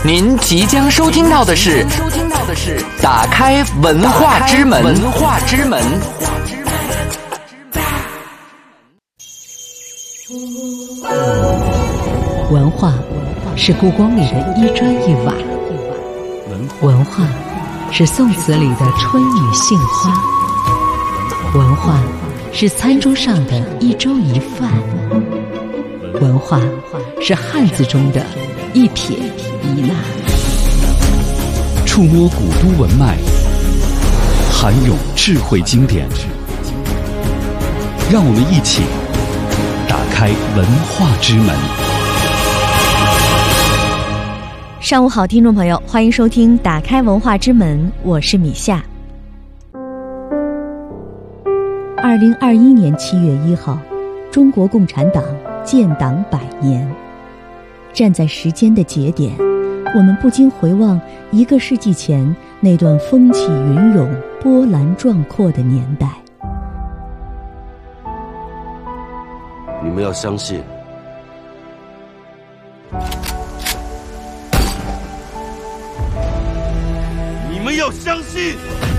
您即将收听到的是打开文化之门。 文化是故宫里的一砖一瓦，文化是宋词里的春雨杏花，文化是餐桌上的一粥一饭，文化是汉字中的一撇一捺。 触摸古都文脉，涵咏智慧经典，让我们一起打开文化之门。 上午好，听众朋友，欢迎收听打开文化之门，我是米夏。2021年7月1号，中国共产党建党100年。站在时间的节点，我们不禁回望1个世纪前那段风起云涌、波澜壮阔的年代。 你们要相信，你们要相信，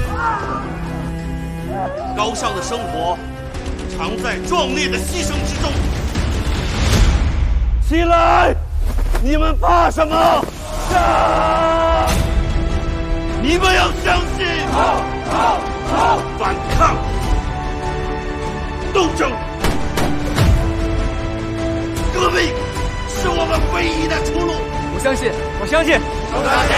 高尚的生活常在壮烈的牺牲之中。起来！你们怕什么？你们要相信，反抗、斗争、革命是我们唯一的出路。 我相信，我相信， 我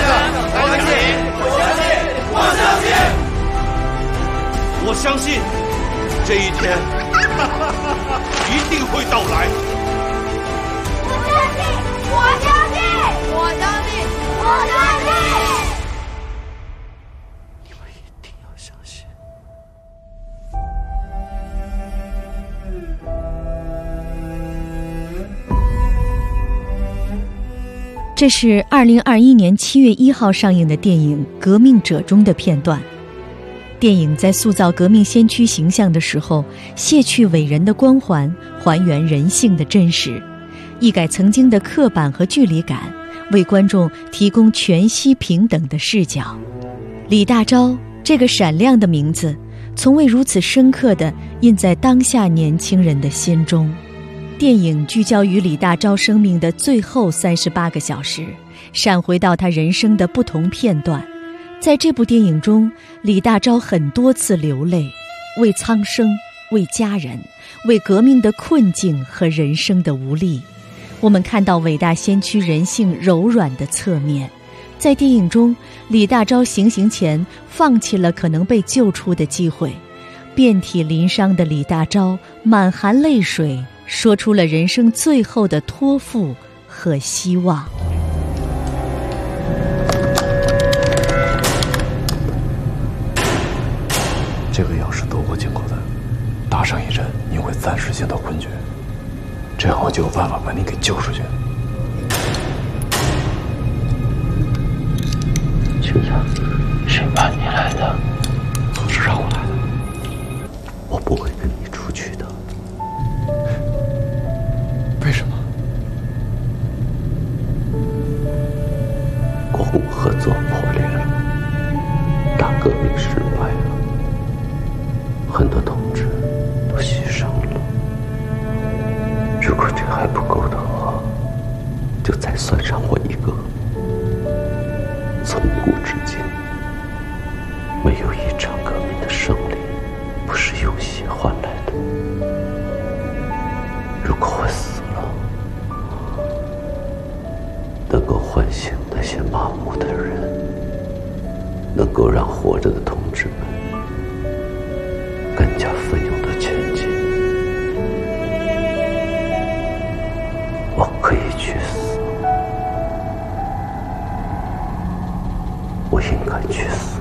相信，这一天一定会到来。 我相信， 你们一定要相信。 这是2021年7月1号上映的电影《革命者》中的片段。电影在塑造革命先驱形象的时候，卸去伟人的光环，还原人性的真实，一改曾经的刻板和距离感，为观众提供全息平等的视角。李大钊这个闪亮的名字，从未如此深刻地印在当下年轻人的心中。电影聚焦于李大钊生命的最后38个小时，闪回到他人生的不同片段。在这部电影中，李大钊很多次流泪，为苍生，为家人，为革命的困境和人生的无力。我们看到伟大先驱人性柔软的侧面。在电影中，李大钊行刑前放弃了可能被救出的机会，遍体鳞伤的李大钊满含泪水，说出了人生最后的托付和希望。 这个药是德国进口的，打上一针，你会暂时见到昏厥，这样我就有办法把你给救出去。 学长，谁派你来的？ 是让我来的。 我不会跟你出去的。 为什么？ 国共合作破裂了，大革命失败了，很多同志都牺牲了。如果这还不够的话，就再算上我一个。从古至今，没有一场革命的胜利不是用血换来的。如果我死了，能够唤醒那些麻木的人，能够让活着的同志们更加奋勇地前进，我可以去死，我应该去死。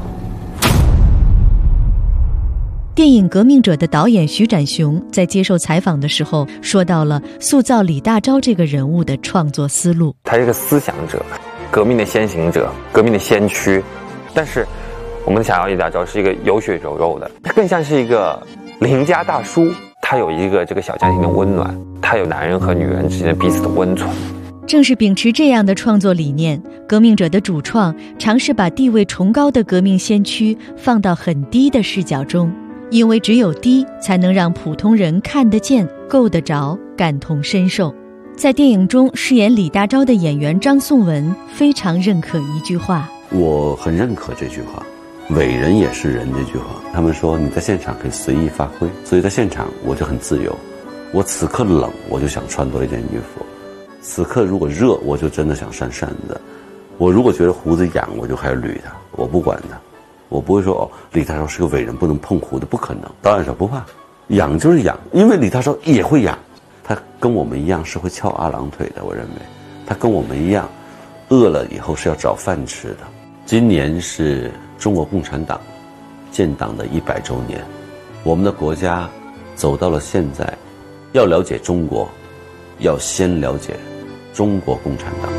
电影《革命者》的导演徐展雄在接受采访的时候说到了塑造李大钊这个人物的创作思路。 他是个思想者，革命的先行者，革命的先驱。但是我们想要李大钊是一个有血有肉的，他更像是一个邻家大叔，他有一个这个小家庭的温暖，他有男人和女人之间的彼此的温存。 正是秉持这样的创作理念，革命者的主创尝试把地位崇高的革命先驱放到很低的视角中，因为只有低才能让普通人看得见、够得着、感同身受。在电影中饰演李大钊的演员张颂文非常认可一句话， 我很认可这句话，伟人也是人这句话。他们说你在现场可以随意发挥，所以在现场我就很自由。我此刻冷，我就想穿多一件衣服；此刻如果热，我就真的想扇扇子。我如果觉得胡子痒，我就开始捋它，我不管它。我不会说哦，李大钊是个伟人，不能碰胡子，不可能。导演说不怕，痒就是痒，因为李大钊也会痒，他跟我们一样是会翘二郎腿的。我认为他跟我们一样，饿了以后是要找饭吃的。今年是中国共产党建党的100周年，我们的国家走到了现在，要了解中国，要先了解中国共产党。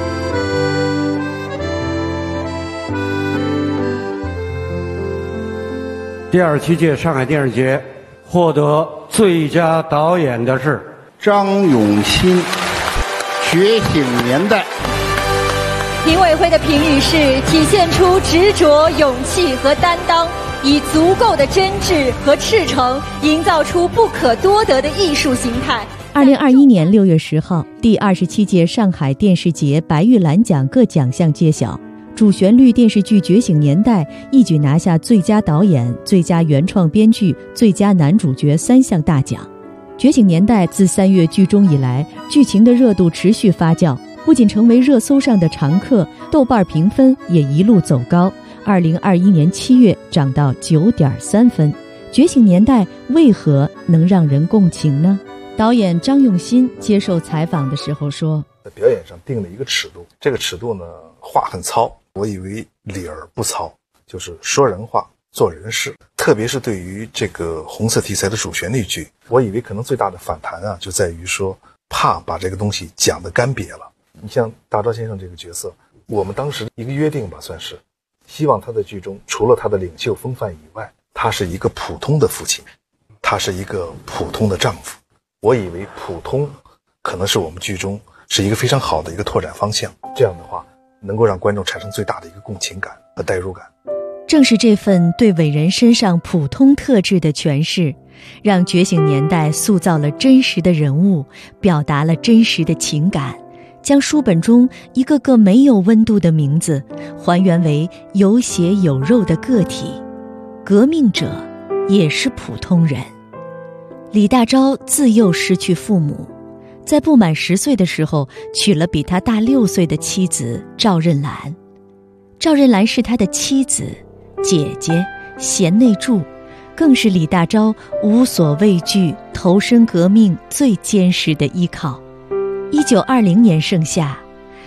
第27届上海电视节获得最佳导演的是张永新，《觉醒年代》。 评委会的评语是体现出执着、勇气和担当，以足够的真挚和赤诚，营造出不可多得的艺术形态。 2021年6月10号，第27届上海电视节白玉兰奖各奖项揭晓。主旋律电视剧《觉醒年代》一举拿下最佳导演、最佳原创编剧、最佳男主角3项大奖。《觉醒年代》自3月剧终以来，剧情的热度持续发酵，不仅成为热搜上的常客，豆瓣评分也一路走高。2021年7月涨到9.3分。《觉醒年代》为何能让人共情呢？导演张永新接受采访的时候说， 在表演上定了一个尺度，这个尺度呢，话很糙，我以为理儿不糙，就是说人话做人事。特别是对于这个红色题材的主旋律剧，我以为可能最大的反弹啊，就在于说怕把这个东西讲得干瘪了。你像大钊先生这个角色，我们当时一个约定吧，算是希望他的剧中除了他的领袖风范以外，他是一个普通的父亲，他是一个普通的丈夫。我以为普通可能是我们剧中是一个非常好的一个拓展方向，这样的话能够让观众产生最大的一个共情感和代入感。 正是这份对伟人身上普通特质的诠释，让《觉醒年代》塑造了真实的人物，表达了真实的情感，将书本中一个个没有温度的名字还原为有血有肉的个体。革命者也是普通人。李大钊自幼失去父母，在不满10岁的时候娶了比他大6岁的妻子赵任兰。赵任兰是他的妻子、姐姐、贤内助，更是李大钊无所畏惧、投身革命最坚实的依靠。1920年盛夏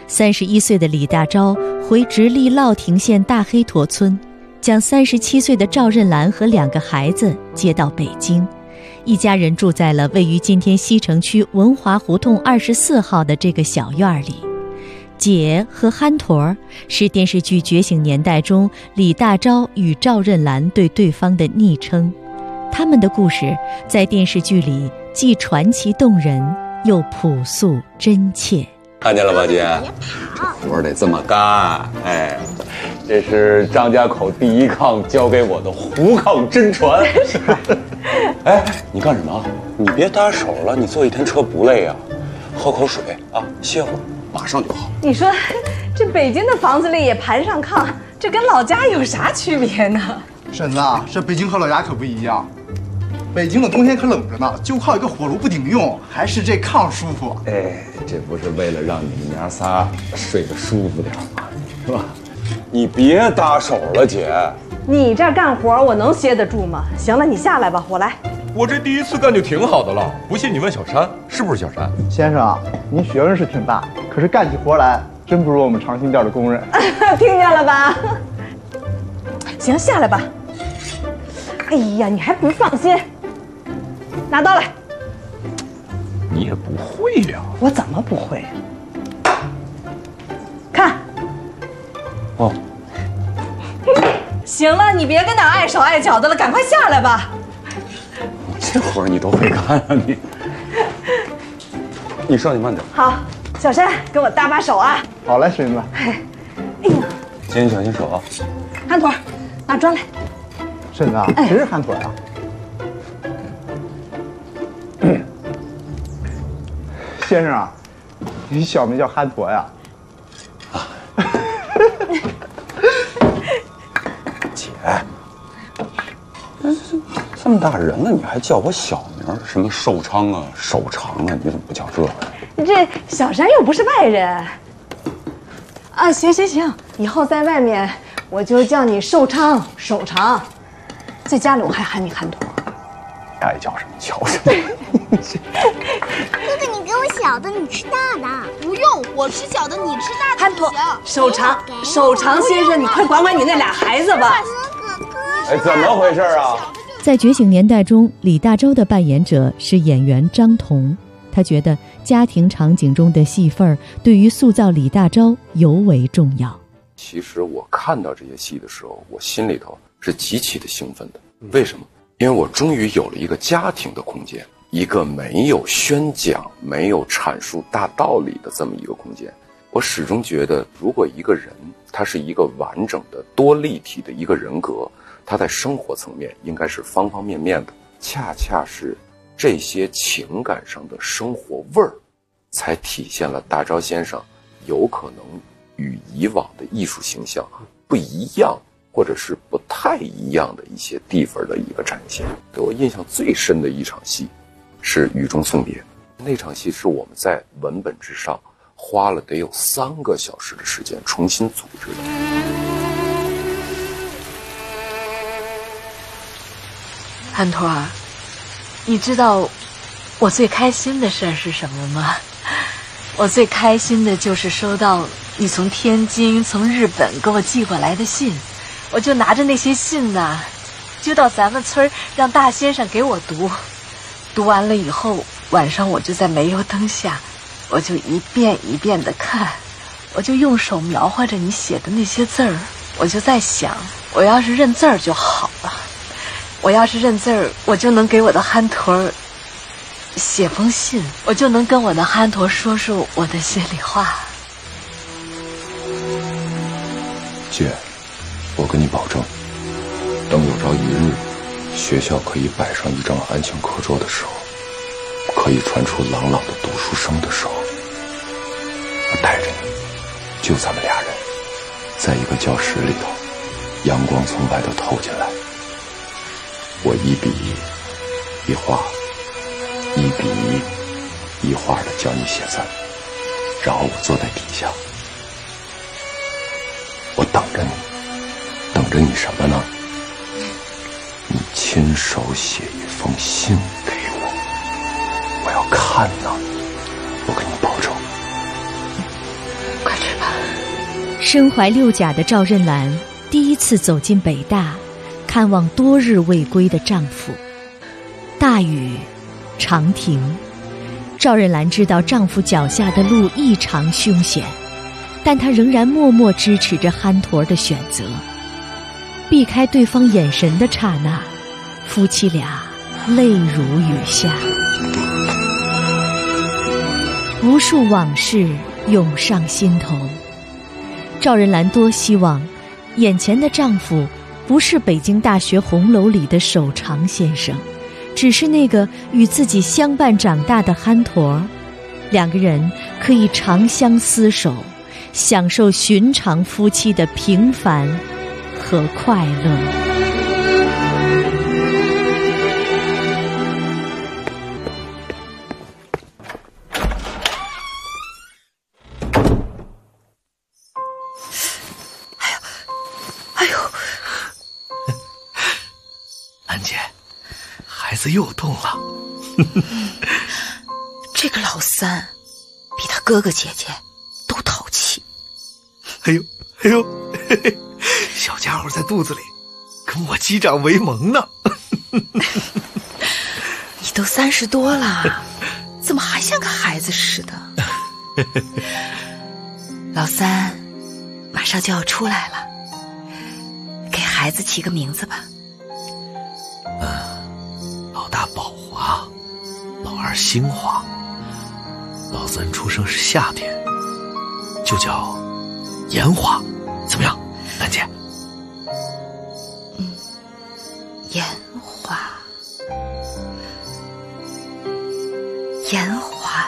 ，31岁的李大钊回直隶乐亭县大黑坨村，将37岁的赵任兰和2个孩子接到北京。一家人住在了位于今天西城区文华胡同24号的这个小院里。姐和憨坨儿是电视剧《觉醒年代》中李大钊与赵任兰对对方的昵称。他们的故事在电视剧里既传奇动人，又朴素真切。 看见了吧，姐？这活得这么干。哎，这是张家口第一炕交给我的胡炕真传。哎，你干什么？你别搭手了，你坐一天车不累啊？喝口水啊，歇会儿，马上就好。 你说，这北京的房子里也盘上炕，这跟老家有啥区别呢？ 婶子啊，这北京和老家可不一样。北京的冬天可冷着呢，就靠一个火炉不顶用，还是这炕舒服。 哎，这不是为了让你们娘仨睡得舒服点吗？是吧？你别搭手了，姐。 你这干活我能歇得住吗？行了，你下来吧，我来。 我这第一次干就挺好的了，不信你问小山，是不是小山？ 先生啊，您学问是挺大，可是干起活来真不如我们长兴店的工人。 听见了吧？行，下来吧。哎呀，你还不放心？拿刀来。 你也不会呀？ 我怎么不会？看。 哦。 行了，你别跟那碍手碍脚的了，赶快下来吧。 这活你都会干啊你？你稍你慢点。 好。 小山，跟我搭把手啊！ 好嘞，婶子。 哎呦， 姐你小心手啊！ 憨腿，拿砖来。 婶子啊，谁是憨腿啊？先生啊，你小名叫憨驼呀？ 姐，这么大人了，你还叫我小名？什么寿昌啊、手长啊，你怎么不叫这个？ 这小山又不是外人。啊，行，以后在外面我就叫你寿昌、手长，在家里我还喊你憨驼。 爱叫什么叫什么。 哥哥，你给我小的，你吃大的。不用，我吃小的，你吃大的。 憨驼，手长先生，你快管管你那俩孩子吧。 哎，怎么回事啊？ 在《觉醒年代》中，李大钊的扮演者是演员张彤。他觉得家庭场景中的戏份对于塑造李大钊尤为重要。 其实我看到这些戏的时候，我心里头是极其的兴奋的。为什么？因为我终于有了一个家庭的空间，一个没有宣讲、没有阐述大道理的这么一个空间。我始终觉得，如果一个人他是一个完整的、多立体的一个人格，他在生活层面应该是方方面面的，恰恰是这些情感上的生活味儿，才体现了大钊先生有可能与以往的艺术形象不一样，或者是不太一样的一些地方的一个展现。给我印象最深的一场戏是《雨中送别》，那场戏是我们在文本之上花了得有3个小时的时间重新组织的。 憨托儿，你知道我最开心的事儿是什么吗？我最开心的就是收到你从天津、从日本给我寄过来的信，我就拿着那些信呢，就到咱们村让大先生给我读。读完了以后，晚上我就在煤油灯下，我就一遍一遍的看，我就用手描画着你写的那些字儿，我就在想，我要是认字儿就好了。我要是认字儿，我就能给我的憨驼儿写封信，我就能跟我的憨驼说说我的心里话。 姐，我跟你保证，等有朝一日学校可以摆上一张安静课桌的时候，可以传出朗朗的读书声的时候，我带着你，就咱们俩人，在一个教室里头，阳光从外头透进来，我一笔一画，一笔一画的教你写字，然后我坐在底下，我等着你，等着你什么呢？你亲手写一封信给我，我要看呢，我跟你保证。 快吃吧。 身怀6甲的赵任兰第一次走进北大，看望多日未归的丈夫。大雨长停，赵任兰知道丈夫脚下的路异常凶险，但她仍然默默支持着憨驼的选择。避开对方眼神的刹那，夫妻俩泪如雨下。无数往事涌上心头。赵任兰多希望眼前的丈夫不是北京大学红楼里的手长先生，只是那个与自己相伴长大的憨驼。2个人可以长相厮守，享受寻常夫妻的平凡和快乐。 兰姐，孩子又动了。 这个老三比他哥哥姐姐都淘气。 哎呦，嘿嘿，小家伙在肚子里跟我击掌为盟呢。 你都30多了，怎么还像个孩子似的？老三马上就要出来了，给孩子起个名字吧。 老大宝华，老二兴华， 老三出生是夏天，就叫炎华，怎么样，兰姐？ 炎华，炎华，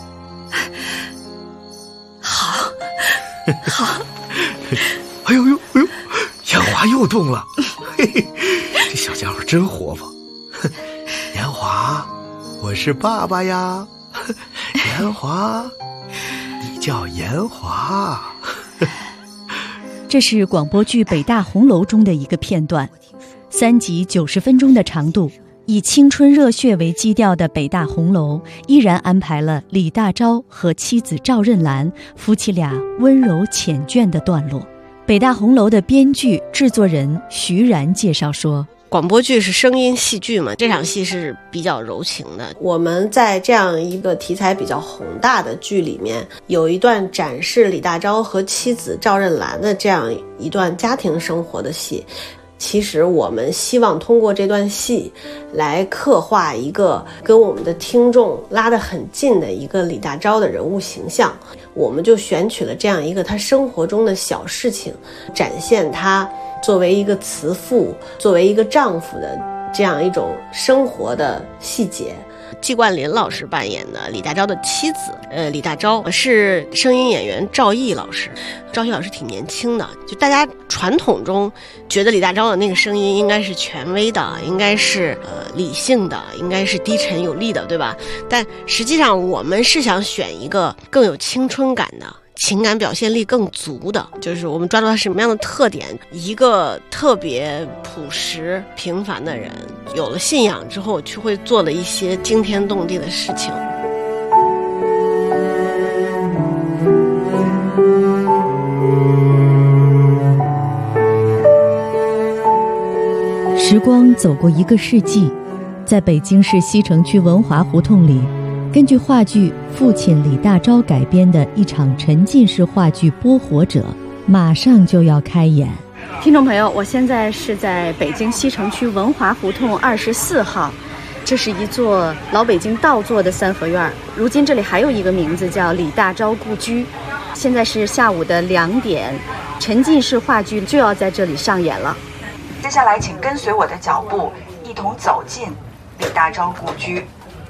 好，好。 哎呦呦哎呦，炎华又动了，嘿嘿，这小家伙真活泼。炎华，我是爸爸呀。炎华，你叫炎华。 这是广播剧《北大红楼》中的一个片段，3集90分钟的长度，以青春热血为基调的北大红楼依然安排了李大钊和妻子赵荏兰夫妻俩温柔缱绻的段落。北大红楼的编剧制作人徐然介绍说， 广播剧是声音戏剧嘛，这场戏是比较柔情的。我们在这样一个题材比较宏大的剧里面，有一段展示李大钊和妻子赵荏兰的这样一段家庭生活的戏。其实我们希望通过这段戏来刻画一个跟我们的听众拉得很近的一个李大钊的人物形象。我们就选取了这样一个他生活中的小事情，展现他作为一个慈父，作为一个丈夫的这样一种生活的细节。季冠霖老师扮演的李大钊的妻子，李大钊是声音演员赵毅老师。赵毅老师挺年轻的，就大家传统中觉得李大钊的那个声音应该是权威的，应该是理性的，应该是低沉有力的，对吧？但实际上我们是想选一个更有青春感的，情感表现力更足的，就是我们抓住他什么样的特点，一个特别朴实平凡的人，有了信仰之后就会做了一些惊天动地的事情。 时光走过1个世纪，在北京市西城区文华胡同里，根据话剧《父亲李大钊》改编的一场沉浸式话剧《播火者》马上就要开演。 听众朋友，我现在是在北京西城区文华胡同24号，这是一座老北京倒座的3合院，如今这里还有一个名字叫李大钊故居。现在是下午的2点，沉浸式话剧就要在这里上演了。 接下来请跟随我的脚步，一同走进李大钊故居，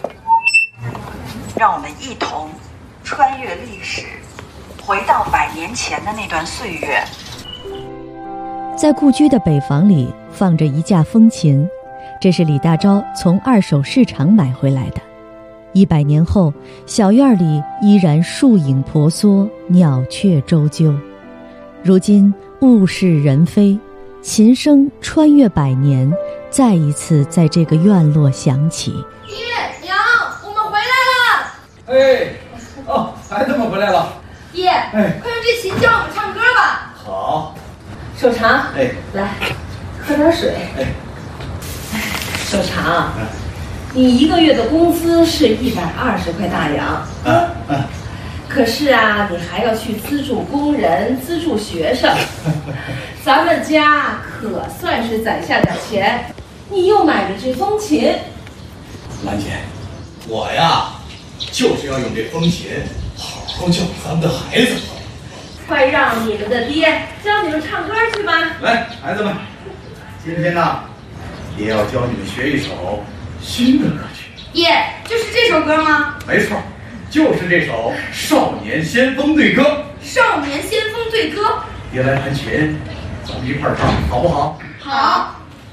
让我们一同穿越历史，回到100年前的那段岁月。 在故居的北房里放着一架风琴，这是李大钊从2手市场买回来的。100年后，小院里依然树影婆娑，鸟雀啁啾。如今物是人非，琴声穿越100年，再一次在这个院落响起。 爹娘，我们回来了！ 哎，哦，孩子们回来了。 爹，快用这琴教我们唱歌吧。 好。 守常， 哎， 来，喝点水。 哎， 守常，你1个月的工资是120块大洋。可是啊，你还要去资助工人、资助学生，咱们家可算是攒下点钱。你又买了这风琴， 兰姐，我呀，就是要用这风琴好好教咱们的孩子。 快让你们的爹教你们唱歌去吧！ 来，孩子们，今天呢，爹要教你们学一首新的歌曲。 爷，就是这首歌吗？ 没错。就是这首《少年先锋对歌》。 少年先锋对歌， 别来弹琴，咱们一块儿唱，好不好？ 好。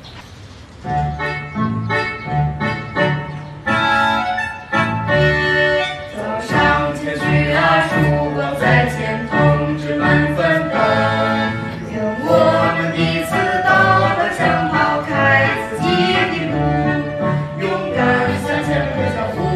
走上前去啊，曙光在前，同志们奋斗，用我们彼此道德枪抛开自己的路，勇敢向前奔向路。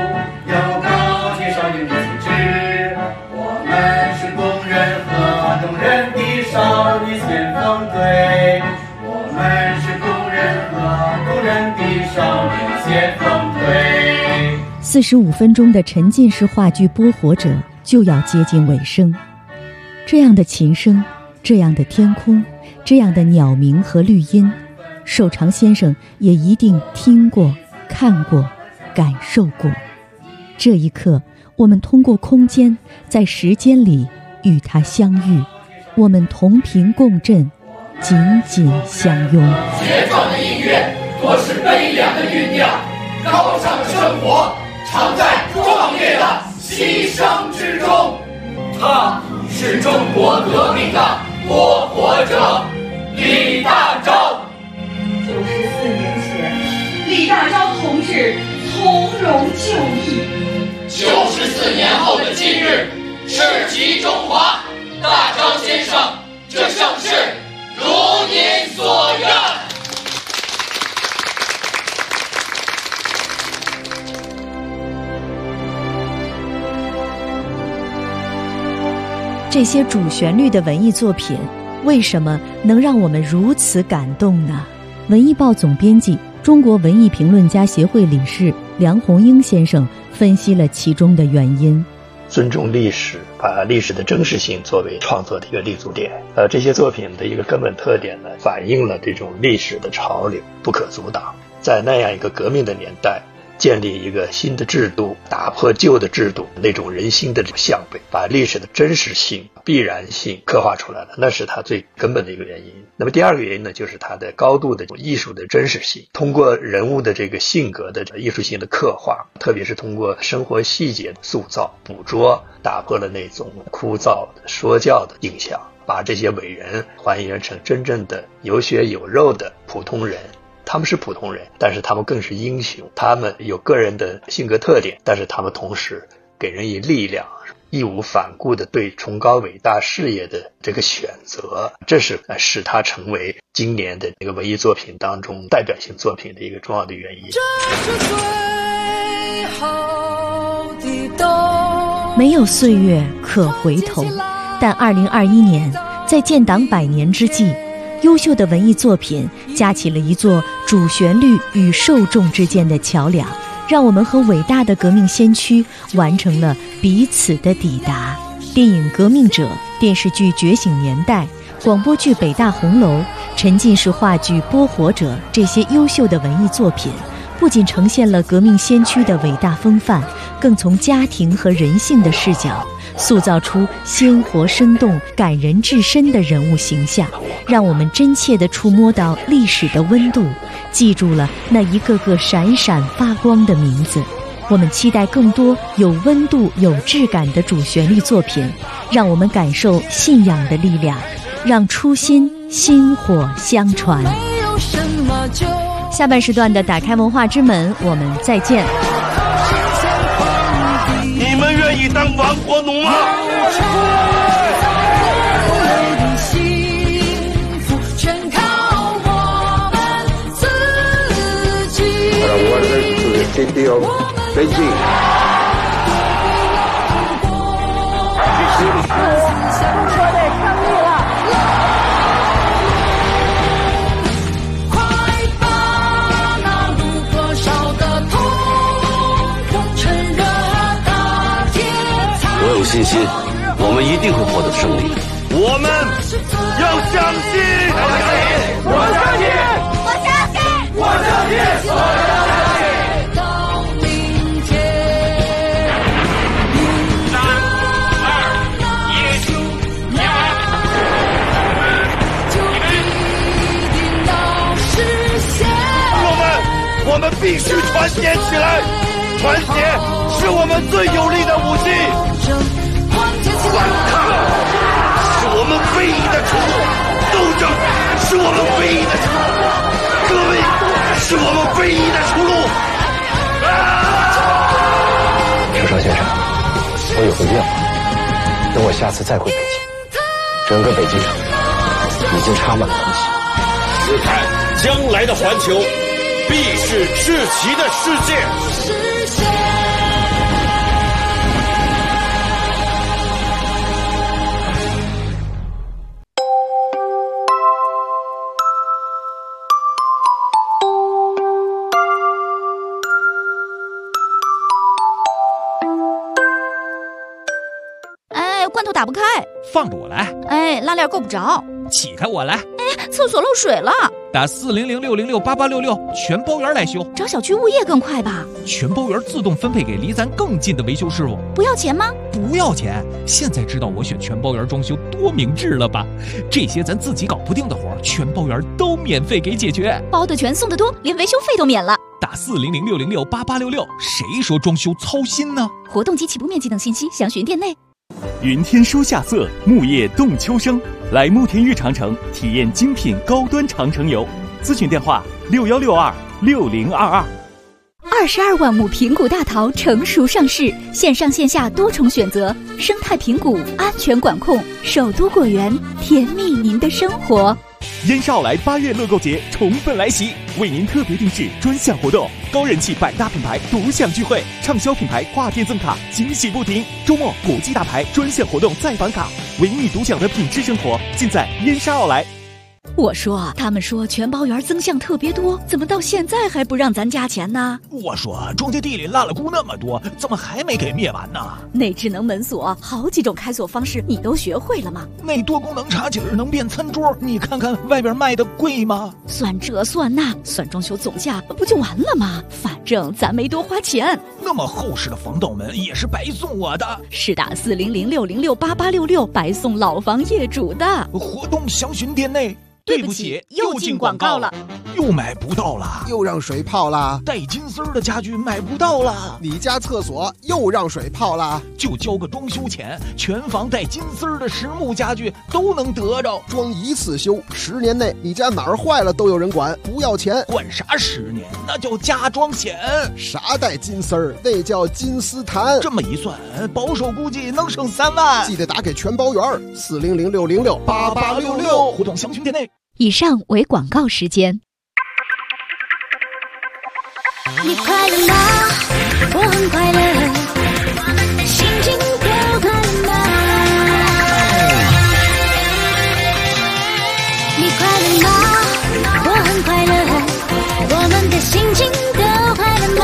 少年先锋队，我们是工人和工人的少年先锋队。 45分钟的沉浸式话剧《播火者》就要接近尾声，这样的琴声，这样的天空，这样的鸟鸣和绿荫，守常先生也一定听过、看过、感受过。这一刻， 我们通过空间在时间里与他相遇，我们同频共振，紧紧相拥。 绝壮的音乐多是悲凉的酝酿，高尚的生活常在壮烈的牺牲之中。他是中国革命的拨火者李大钊。 94年前，李大钊同志从容就义。 94年后的今日，赤旗中华，大钊先生，这盛世如您所愿。 这些主旋律的文艺作品为什么能让我们如此感动呢？文艺报总编辑、中国文艺评论家协会理事梁鸿英先生分析了其中的原因。 尊重历史，把历史的真实性作为创作的一个立足点。这些作品的一个根本特点呢，反映了这种历史的潮流不可阻挡。在那样一个革命的年代，建立一个新的制度，打破旧的制度，那种人心的向背，把历史的真实性、必然性刻画出来了，那是它最根本的一个原因。那么第二个原因呢，就是它的高度的艺术的真实性，通过人物的这个性格的艺术性的刻画，特别是通过生活细节的塑造、捕捉，打破了那种枯燥的说教的印象，把这些伟人还原成真正的有血有肉的普通人。他们是普通人，但是他们更是英雄，他们有个人的性格特点，但是他们同时给人以力量，义无反顾的对崇高伟大事业的这个选择，这是使他成为今年的这个文艺作品当中代表性作品的一个重要的原因。 这是最后的冬， 没有岁月可回头，但2021年在建党100年之际，优秀的文艺作品架起了一座主旋律与受众之间的桥梁，让我们和伟大的革命先驱完成了彼此的抵达。电影《革命者》、电视剧《觉醒年代》、广播剧《北大红楼》、沉浸式话剧《拨火者》这些优秀的文艺作品，不仅呈现了革命先驱的伟大风范，更从家庭和人性的视角塑造出鲜活生动、感人至深的人物形象，让我们真切地触摸到历史的温度，记住了那一个个闪闪发光的名字。我们期待更多有温度、有质感的主旋律作品，让我们感受信仰的力量，让初心薪火相传。下半时段的打开文化之门，我们再见。 你们愿意当亡国奴吗？ City of Beijing. 车队抗议了！快把那路多少的痛苦趁热打铁才。 我有信心，我们一定会获得胜利。 我们要相信！我相信！我相信！我相信！我相信！我们必须团结起来，团结是我们最有力的武器。反抗是我们唯一的出路，斗争是我们唯一的出路，革命是我们唯一的出路。 石超先生，我有个愿望，等我下次再回北京，整个北京城已经插满了红旗。 试探将来的环球。必是赤旗的世界。 哎，罐头打不开， 放着我来。 哎，拉链够不着， 起开我来。 哎，厕所漏水了。 打400-606-8866，全包圆来修。 找小区物业更快吧？ 全包圆自动分配给离咱更近的维修师傅。 不要钱吗？ 不要钱。现在知道我选全包圆装修多明智了吧？这些咱自己搞不定的活，全包圆都免费给解决。 包的全，送的多，连维修费都免了。 打400-606-8866，谁说装修操心呢？ 活动及起步面积等信息详询店内。 云天书夏色，木叶动秋生。来慕田峪长城体验精品高端长城游，咨询电话61626022。 22万亩平谷大桃成熟上市，线上线下多重选择，生态平谷，安全管控，首都果园，甜蜜您的生活。 燕莎奥莱8月乐购节宠粉来袭，为您特别定制专项活动，高人气百大品牌独享聚会，畅销品牌跨店赠卡，惊喜不停。周末国际大牌专项活动再返卡，唯你独享的品质生活，尽在燕莎奥莱。 我说，他们说全包园增项特别多，怎么到现在还不让咱加钱呢？ 我说，庄稼地里烂了菇那么多，怎么还没给灭完呢？ 那智能门锁好几种开锁方式，你都学会了吗？ 那多功能茶几能变餐桌，你看看外边卖的贵吗？ 算这算那，算装修总价不就完了吗？反正咱没多花钱。 那么厚实的防盗门也是白送我的？ 是打400-606-8866白送老房业主的。 活动详询店内。 对不起，又进广告了， 又买不到了， 又让水泡了， 带金丝的家具买不到了， 你家厕所又让水泡了， 就交个装修钱，全房带金丝的实木家具都能得着， 装一次修，10年内你家哪儿坏了都有人管，不要钱。 管啥10年？那叫加装险。 啥带金丝儿？那叫金丝檀。 这么一算，保守估计能省3万。 记得打给全包圆，400-606-8866， 活动详询店内。 以上为广告时间。 你快乐吗？我很快乐，心情都快乐吗？你快乐吗？我很快乐，我们的心情都快乐吗？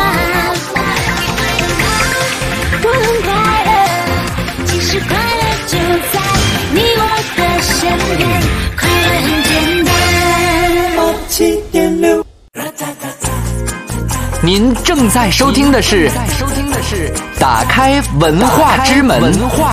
我很快乐，其实快乐就在你我的身边，快乐很简单。7.6。 您正在收听的是打开文化之门。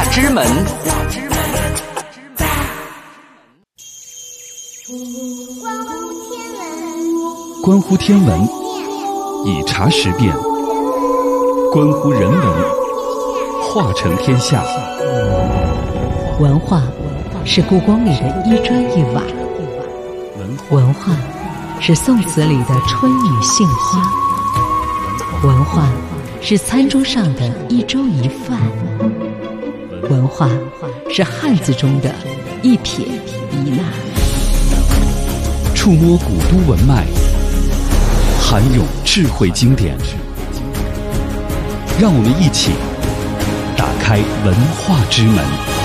关乎天文，以茶识变；关乎人文，化成天下。 文化是故宫里的一砖一瓦，文化是宋词里的春雨杏花，文化是餐桌上的一粥一饭，文化是汉字中的一撇一捺。 触摸古都文脉，涵涌智慧经典，让我们一起打开文化之门。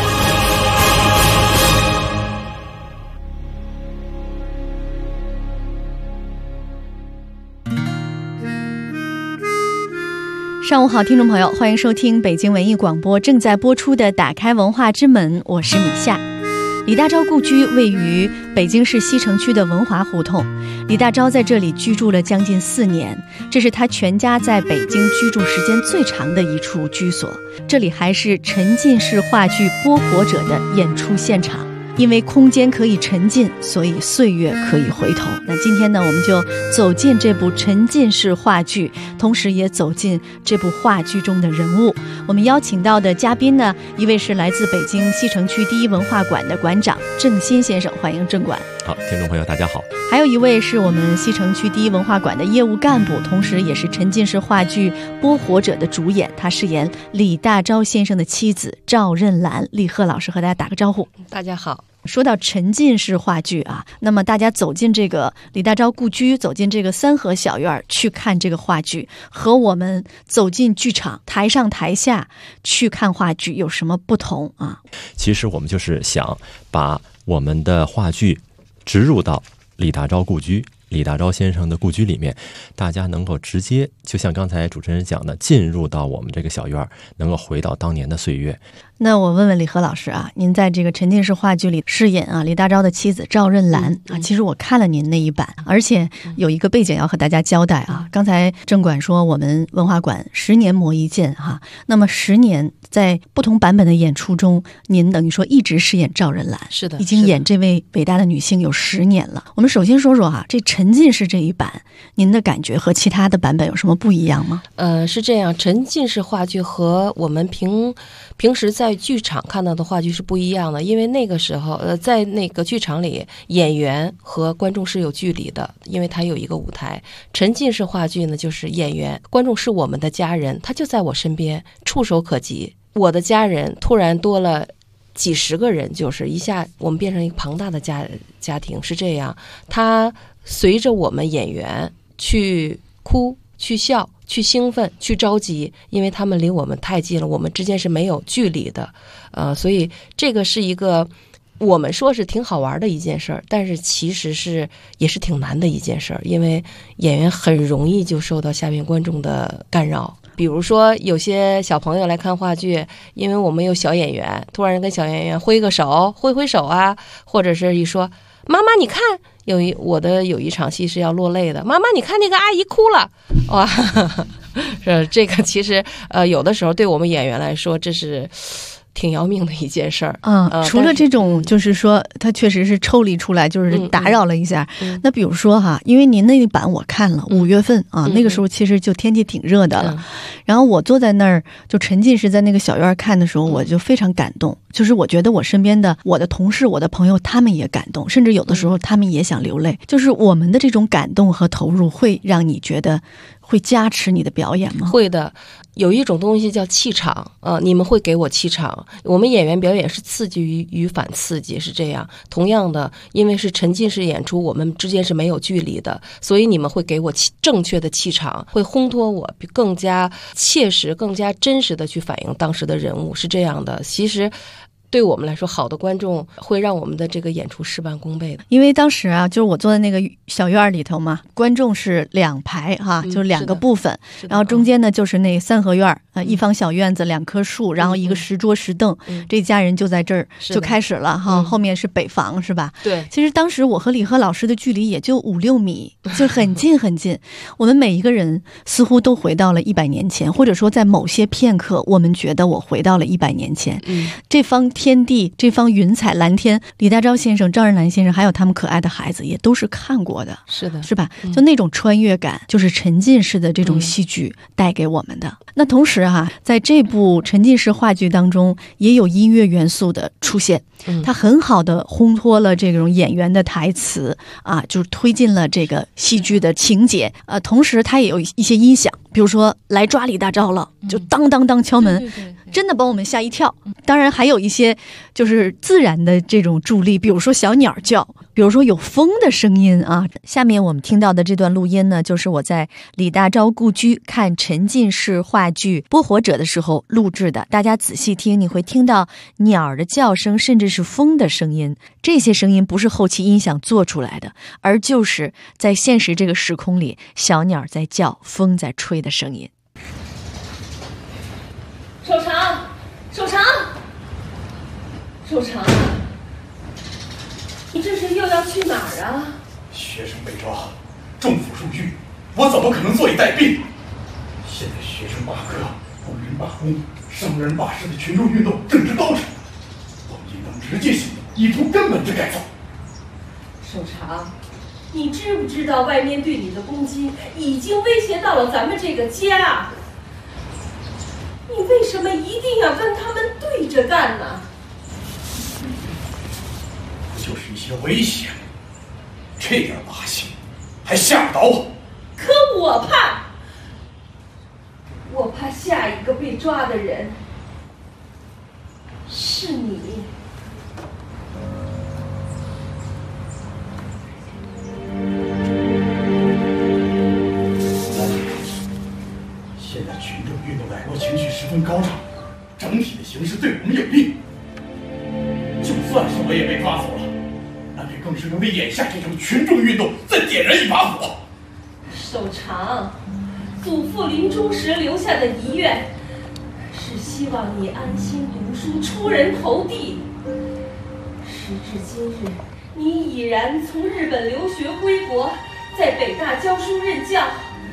上午好，听众朋友，欢迎收听北京文艺广播正在播出的《打开文化之门》，我是米夏。李大钊故居位于北京市西城区的文华胡同，李大钊在这里居住了将近4年，这是他全家在北京居住时间最长的一处居所。这里还是沉浸式话剧《播火者》的演出现场。因为空间可以沉浸，所以岁月可以回头。那今天呢，我们就走进这部沉浸式话剧，同时也走进这部话剧中的人物。我们邀请到的嘉宾呢，一位是来自北京西城区第一文化馆的馆长郑新先生，欢迎郑馆。 好，听众朋友大家好。 还有一位是我们西城区第一文化馆的业务干部，同时也是沉浸式话剧《播火者》的主演，他饰演李大钊先生的妻子赵任兰。李贺老师和大家打个招呼。 大家好。 说到沉浸式话剧啊，那么大家走进这个李大钊故居，走进这个三合小院去看这个话剧，和我们走进剧场台上台下去看话剧有什么不同啊？ 其实我们就是想把我们的话剧植入到李大钊故居李大钊先生的故居里面，大家能够直接，就像刚才主持人讲的，进入到我们这个小院，能够回到当年的岁月。 那我问问李贺老师啊，您在这个沉浸式话剧里饰演啊李大钊的妻子赵任兰啊，其实我看了您那一版，而且有一个背景要和大家交代啊。刚才郑管说我们文化馆10年磨一剑哈，那么10年在不同版本的演出中，您等于说一直饰演赵任兰， 是的， 已经演这位伟大的女性有10年了。我们首先说说啊，这沉浸式这一版，您的感觉和其他的版本有什么不一样吗？ 是这样，沉浸式话剧和我们平时在剧场看到的话剧是不一样的，因为那个时候在那个剧场里，演员和观众是有距离的，因为他有一个舞台。沉浸式话剧呢，就是演员观众是我们的家人，他就在我身边，触手可及。我的家人突然多了几十个人，就是一下我们变成一个庞大的家庭，是这样。他随着我们演员去哭去笑去兴奋去着急，因为他们离我们太近了，我们之间是没有距离的，所以这个是一个我们说是挺好玩的一件事儿，但是其实也是挺难的一件事儿，因为演员很容易就受到下面观众的干扰。比如说有些小朋友来看话剧，因为我们有小演员，突然跟小演员挥个手挥手啊，或者是一说妈妈你看，有一场戏是要落泪的，妈妈你看那个阿姨哭了，哇，这个其实有的时候对我们演员来说这是挺要命的一件事儿。 除了这种就是说它确实是抽离出来，就是打扰了一下。那比如说哈，因为您那一版我看了5月份啊，那个时候其实就天气挺热的了，然后我坐在那儿就沉浸式在那个小院看的时候，我就非常感动，就是我觉得我身边的我的同事我的朋友他们也感动，甚至有的时候他们也想流泪，就是我们的这种感动和投入会让你觉得会加持你的表演吗？ 会的，有一种东西叫气场，你们会给我气场。我们演员表演是刺激与反刺激，是这样。同样的，因为是沉浸式演出，我们之间是没有距离的，所以你们会给我正确的气场，会烘托我更加切实、更加真实的去反映当时的人物，是这样的。其实对我们来说，好的观众会让我们的这个演出事半功倍的。 因为当时啊，就是我坐在那个小院里头嘛，观众是2排哈，就是2个部分，然后中间呢就是那3合院一方小院子，2棵树，然后一个10桌10凳，这家人就在这儿就开始了哈。后面是北房是吧？ 对。 其实当时我和李贺老师的距离也就5-6米，就很近很近。我们每一个人似乎都回到了100年前，或者说在某些片刻，我们觉得我回到了100年前。这方天地，这方云彩蓝天，李大钊先生、赵任兰先生还有他们可爱的孩子也都是看过的， 是的， 是吧？就那种穿越感，就是沉浸式的这种戏剧带给我们的。那同时啊，在这部沉浸式话剧当中，也有音乐元素的出现，它很好的烘托了这种演员的台词啊，就是推进了这个戏剧的情节。同时它也有一些音响，比如说来抓李大钊了，就当当当敲门，真的把我们吓一跳。当然还有一些就是自然的这种助力，比如说小鸟叫，比如说有风的声音啊。下面我们听到的这段录音呢，就是我在李大钊故居看沉浸式话剧《播活者》的时候录制的，大家仔细听，你会听到鸟的叫声，甚至是风的声音。这些声音不是后期音响做出来的，而就是在现实这个时空里，小鸟在叫，风在吹的声音。 守常，守常，守常，你这是又要去哪儿啊？ 学生被抓，政府入狱，我怎么可能坐以待毙？现在学生罢课、工人罢工、商人罢市的群众运动正值高潮，我们应当直接行动，以图根本之改造。 守常，你知不知道外面对你的攻击已经威胁到了咱们这个家？你为什么一定要跟他们对着干呢？ 不就是一些危险，这点把戏还吓不倒我？ 可我怕下一个被抓的人是你。 现在群众运动爱国情绪十分高涨，整体的形势对我们有利。就算是我也被抓走了，那对更是能为眼下这场群众运动再点燃一把火。 首长，祖父临终时留下的遗愿，是希望你安心读书，出人头地。时至今日，你已然从日本留学归国，在北大教书任教。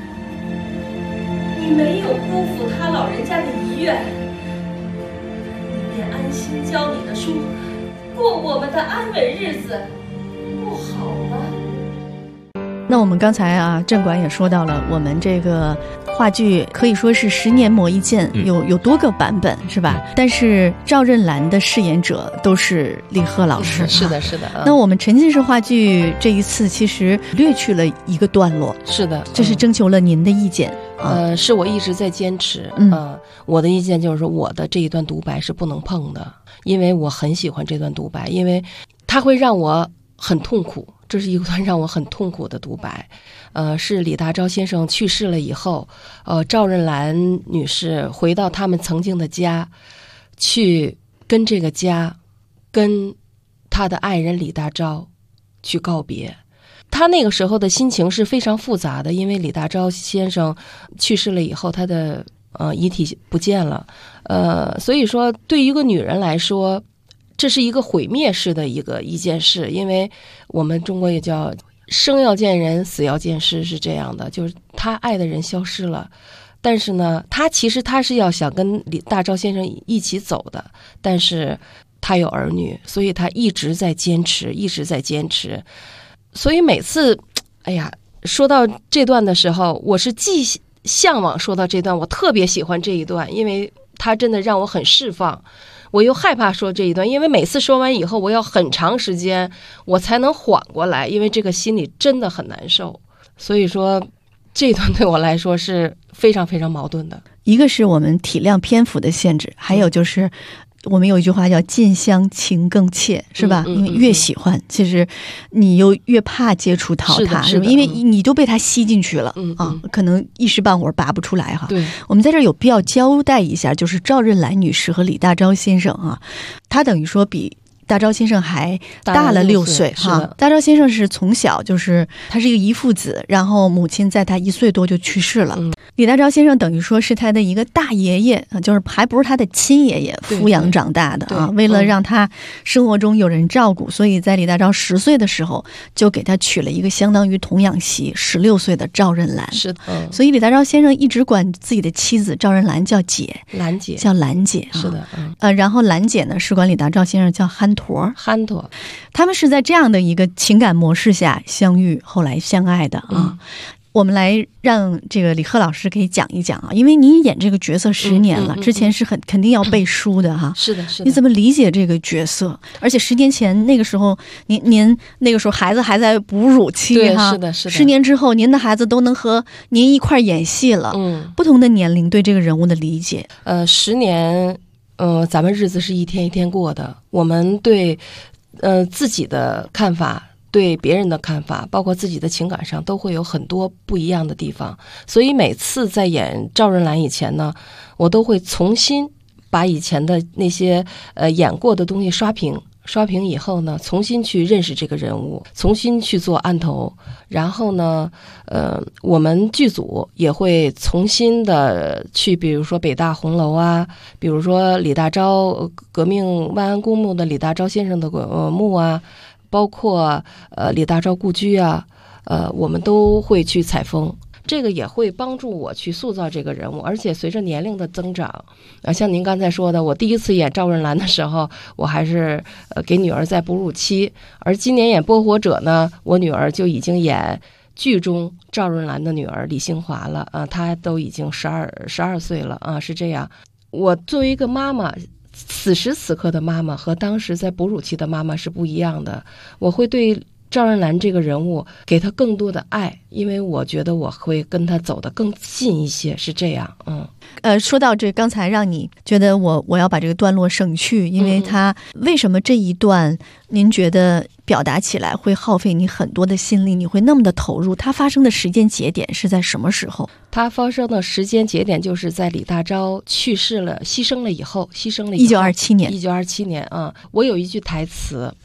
你没有辜负他老人家的遗愿，你便安心教你的书，过我们的安稳日子，不好吗？ 那我们刚才啊，镇馆也说到了，我们这个话剧可以说是10年磨一剑，有多个版本，是吧？但是赵任兰的饰演者都是李贺老师。 是的，是的。 那我们沉浸式话剧这一次其实略去了一个段落。 是的， 这是征求了您的意见。 是我一直在坚持。我的意见就是说，我的这一段独白是不能碰的，因为我很喜欢这段独白，因为它会让我很痛苦。这是一段让我很痛苦的独白，是李大钊先生去世了以后，赵任兰女士回到他们曾经的家，去跟这个家，跟她的爱人李大钊去告别。她那个时候的心情是非常复杂的，因为李大钊先生去世了以后，他的遗体不见了，所以说对于一个女人来说，这是一个毁灭式的一件事，因为我们中国也叫生要见人，死要见尸，是这样的，就是他爱的人消失了，但是呢，他其实是要想跟李大钊先生一起走的，但是他有儿女，所以他一直在坚持，一直在坚持。所以每次，哎呀，说到这段的时候，我是既向往说到这段，我特别喜欢这一段，因为它真的让我很释放。我又害怕说这一段，因为每次说完以后，我要很长时间我才能缓过来，因为这个心里真的很难受。所以说，这一段对我来说是非常非常矛盾的。 一个是我们体量篇幅的限制，还有就是我们有一句话叫近乡情更怯，是吧？因为越喜欢，其实你又越怕接触到它，是吧？因为你都被它吸进去了可能一时半会儿拔不出来哈。 对， 我们在这儿有必要交代一下，就是赵任兰女士和李大钊先生啊，他等于说比大钊先生还大了6岁哈。大钊先生是从小就是他是一个遗腹子，然后母亲在他1岁多就去世了。李大钊先生等于说是他的一个大爷爷，就是还不是他的亲爷爷抚养长大的啊。为了让他生活中有人照顾，所以在李大钊10岁的时候就给他娶了一个相当于童养媳16岁的赵任兰。 是的， 所以李大钊先生一直管自己的妻子赵任兰叫姐， 兰姐， 叫兰姐。 是的， 然后兰姐呢是管李大钊先生叫憨驼。他们是在这样的一个情感模式下相遇，后来相爱的啊。我们来让这个李贺老师给讲一讲啊，因为您演这个角色10年了，之前是肯定要背书的哈。 是的，是的。 你怎么理解这个角色？而且10年前那个时候，您那个时候孩子还在哺乳期哈。 是的，是的。 10年之后，您的孩子都能和您一块演戏了。不同的年龄对这个人物的理解 ，10年，咱们日子是一天一天过的，我们对自己的看法，对别人的看法，包括自己的情感上，都会有很多不一样的地方。所以每次在演赵任兰以前呢，我都会重新把以前的那些演过的东西刷屏以后呢，重新去认识这个人物，重新去做案头。然后呢，我们剧组也会重新的去，比如说北大红楼啊，比如说李大钊革命万安公墓的李大钊先生的墓啊，包括李大钊故居啊，我们都会去采风。这个也会帮助我去塑造这个人物，而且随着年龄的增长，像您刚才说的，我第一次演赵任兰的时候，我还是给女儿在哺乳期，而今年演播火者呢，我女儿就已经演剧中赵任兰的女儿李杏华了啊，她都已经12岁了啊，是这样。我作为一个妈妈，此时此刻的妈妈和当时在哺乳期的妈妈是不一样的，我会对赵任兰这个人物给他更多的爱，因为我觉得我会跟他走得更近一些，是这样。 说到这，刚才让你觉得我要把这个段落省去，因为他为什么这一段您觉得表达起来会耗费你很多的心力，你会那么的投入？它发生的时间节点是在什么时候？ 它发生的时间节点就是在李大钊去世了、牺牲了以后。1927年啊，我有一句台词。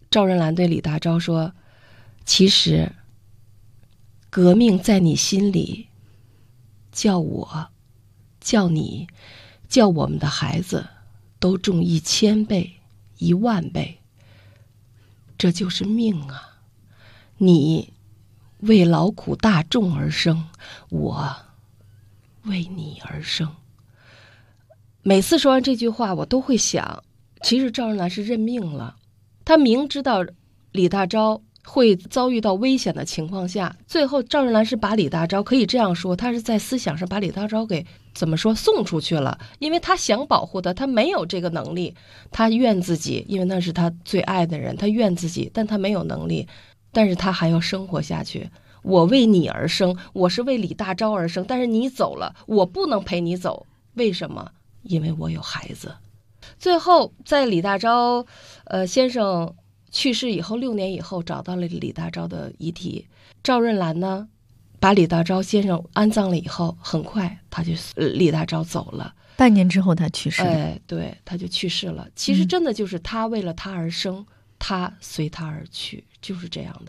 赵润兰对李大钊说，其实革命在你心里，叫我，叫你，叫我们的孩子都重1000倍、10000倍，这就是命啊！你为劳苦大众而生，我为你而生。每次说完这句话，我都会想，其实赵润兰是认命了。他明知道李大钊会遭遇到危险的情况下，最后赵润兰是把李大钊，可以这样说，他是在思想上把李大钊给怎么说送出去了，因为他想保护他，他没有这个能力，他怨自己，因为那是他最爱的人，他怨自己，但他没有能力，但是他还要生活下去。我为你而生，我是为李大钊而生，但是你走了，我不能陪你走，为什么？因为我有孩子。最后在李大钊先生去世以后6年以后，找到了李大钊的遗体。赵润兰呢，把李大钊先生安葬了以后，很快他就李大钊走了， 半年之后他去世了。 哎，对，他就去世了。其实真的就是他为了他而生，他随他而去，就是这样的。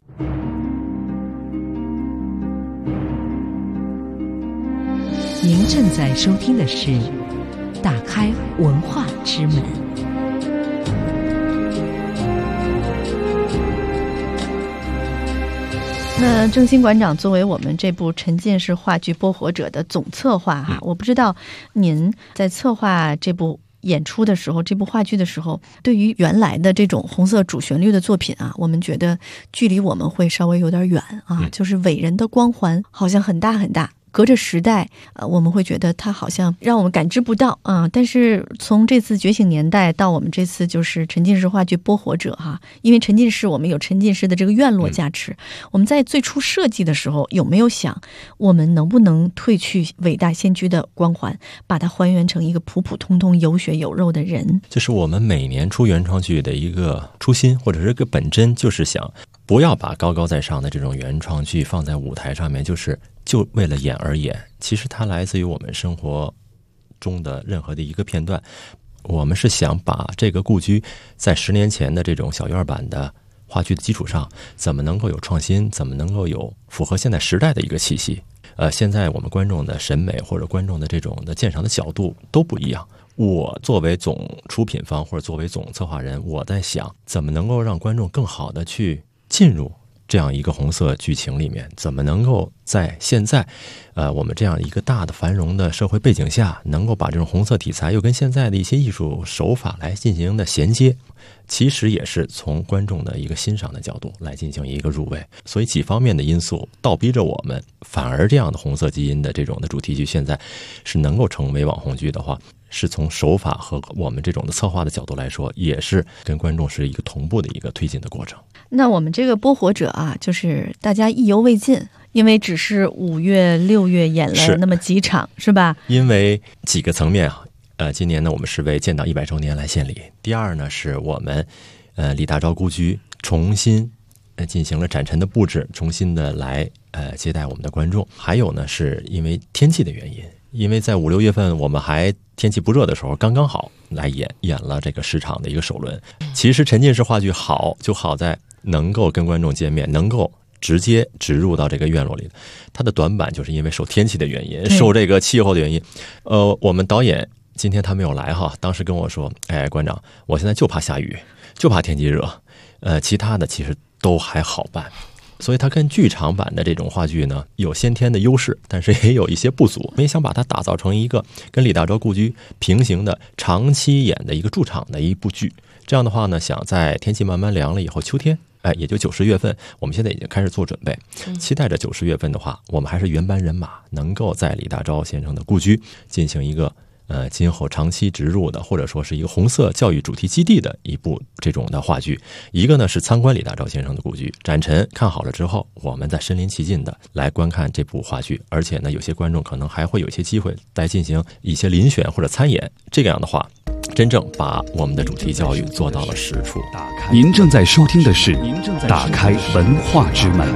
您正在收听的是《打开文化之门》。那郑新馆长作为我们这部沉浸式话剧《播火者》的总策划哈，我不知道您在策划这部演出的时候，这部话剧的时候，对于原来的这种红色主旋律的作品啊，我们觉得距离我们会稍微有点远啊，就是伟人的光环好像很大很大。隔着时代，我们会觉得它好像让我们感知不到啊。但是从这次觉醒年代到我们这次就是沉浸式话剧《播火者》哈，因为沉浸式我们有沉浸式的这个院落加持，我们在最初设计的时候有没有想，我们能不能褪去伟大先驱的光环，把它还原成一个普普通通有血有肉的人？ 就是我们每年出原创剧的一个初心或者是一个本真，就是想不要把高高在上的这种原创剧放在舞台上面，就为了演而演。其实它来自于我们生活中的任何的一个片段。我们是想把这个故居在10年前的这种小院版的话剧的基础上，怎么能够有创新，怎么能够有符合现在时代的一个气息。现在我们观众的审美或者观众的这种的鉴赏的角度都不一样。我作为总出品方或者作为总策划人，我在想怎么能够让观众更好的去进入这样一个红色剧情里面，怎么能够在现在我们这样一个大的繁荣的社会背景下，能够把这种红色题材又跟现在的一些艺术手法来进行的衔接，其实也是从观众的一个欣赏的角度来进行一个入围。所以几方面的因素倒逼着我们，反而这样的红色基因的这种的主题剧现在是能够成为网红剧的话，是从手法和我们这种的策划的角度来说，也是跟观众是一个同步的一个推进的过程。 那我们这个播火者啊，就是大家意犹未尽，因为只是5月6月演了那么几场，是吧？ 因为几个层面啊，今年呢我们是为建党100周年来献礼，第二呢是我们李大钊故居重新进行了展陈的布置，重新的来接待我们的观众，还有呢是因为天气的原因。因为在5、6月份我们还天气不热的时候，刚刚好来演了这个10场的一个首轮。其实沉浸式话剧好就好在能够跟观众见面，能够直接植入到这个院落里。它的短板就是因为受天气的原因，受这个气候的原因。我们导演今天他没有来哈，当时跟我说，哎，馆长，我现在就怕下雨，就怕天气热，其他的其实都还好办。所以它跟剧场版的这种话剧呢有先天的优势，但是也有一些不足。我们也想把它打造成一个跟李大钊故居平行的长期演的一个驻场的一部剧。这样的话呢，想在天气慢慢凉了以后，秋天也就9、10月份，我们现在已经开始做准备，期待着9、10月份的话，我们还是原班人马能够在李大钊先生的故居进行一个今后长期植入的，或者说是一个红色教育主题基地的一部这种的话剧。一个呢是参观李大钊先生的故居，展陈看好了之后，我们再身临其境的来观看这部话剧。而且呢，有些观众可能还会有一些机会来进行一些遴选或者参演。这个样的话，真正把我们的主题教育做到了实处。 您正在收听的是《打开文化之门》。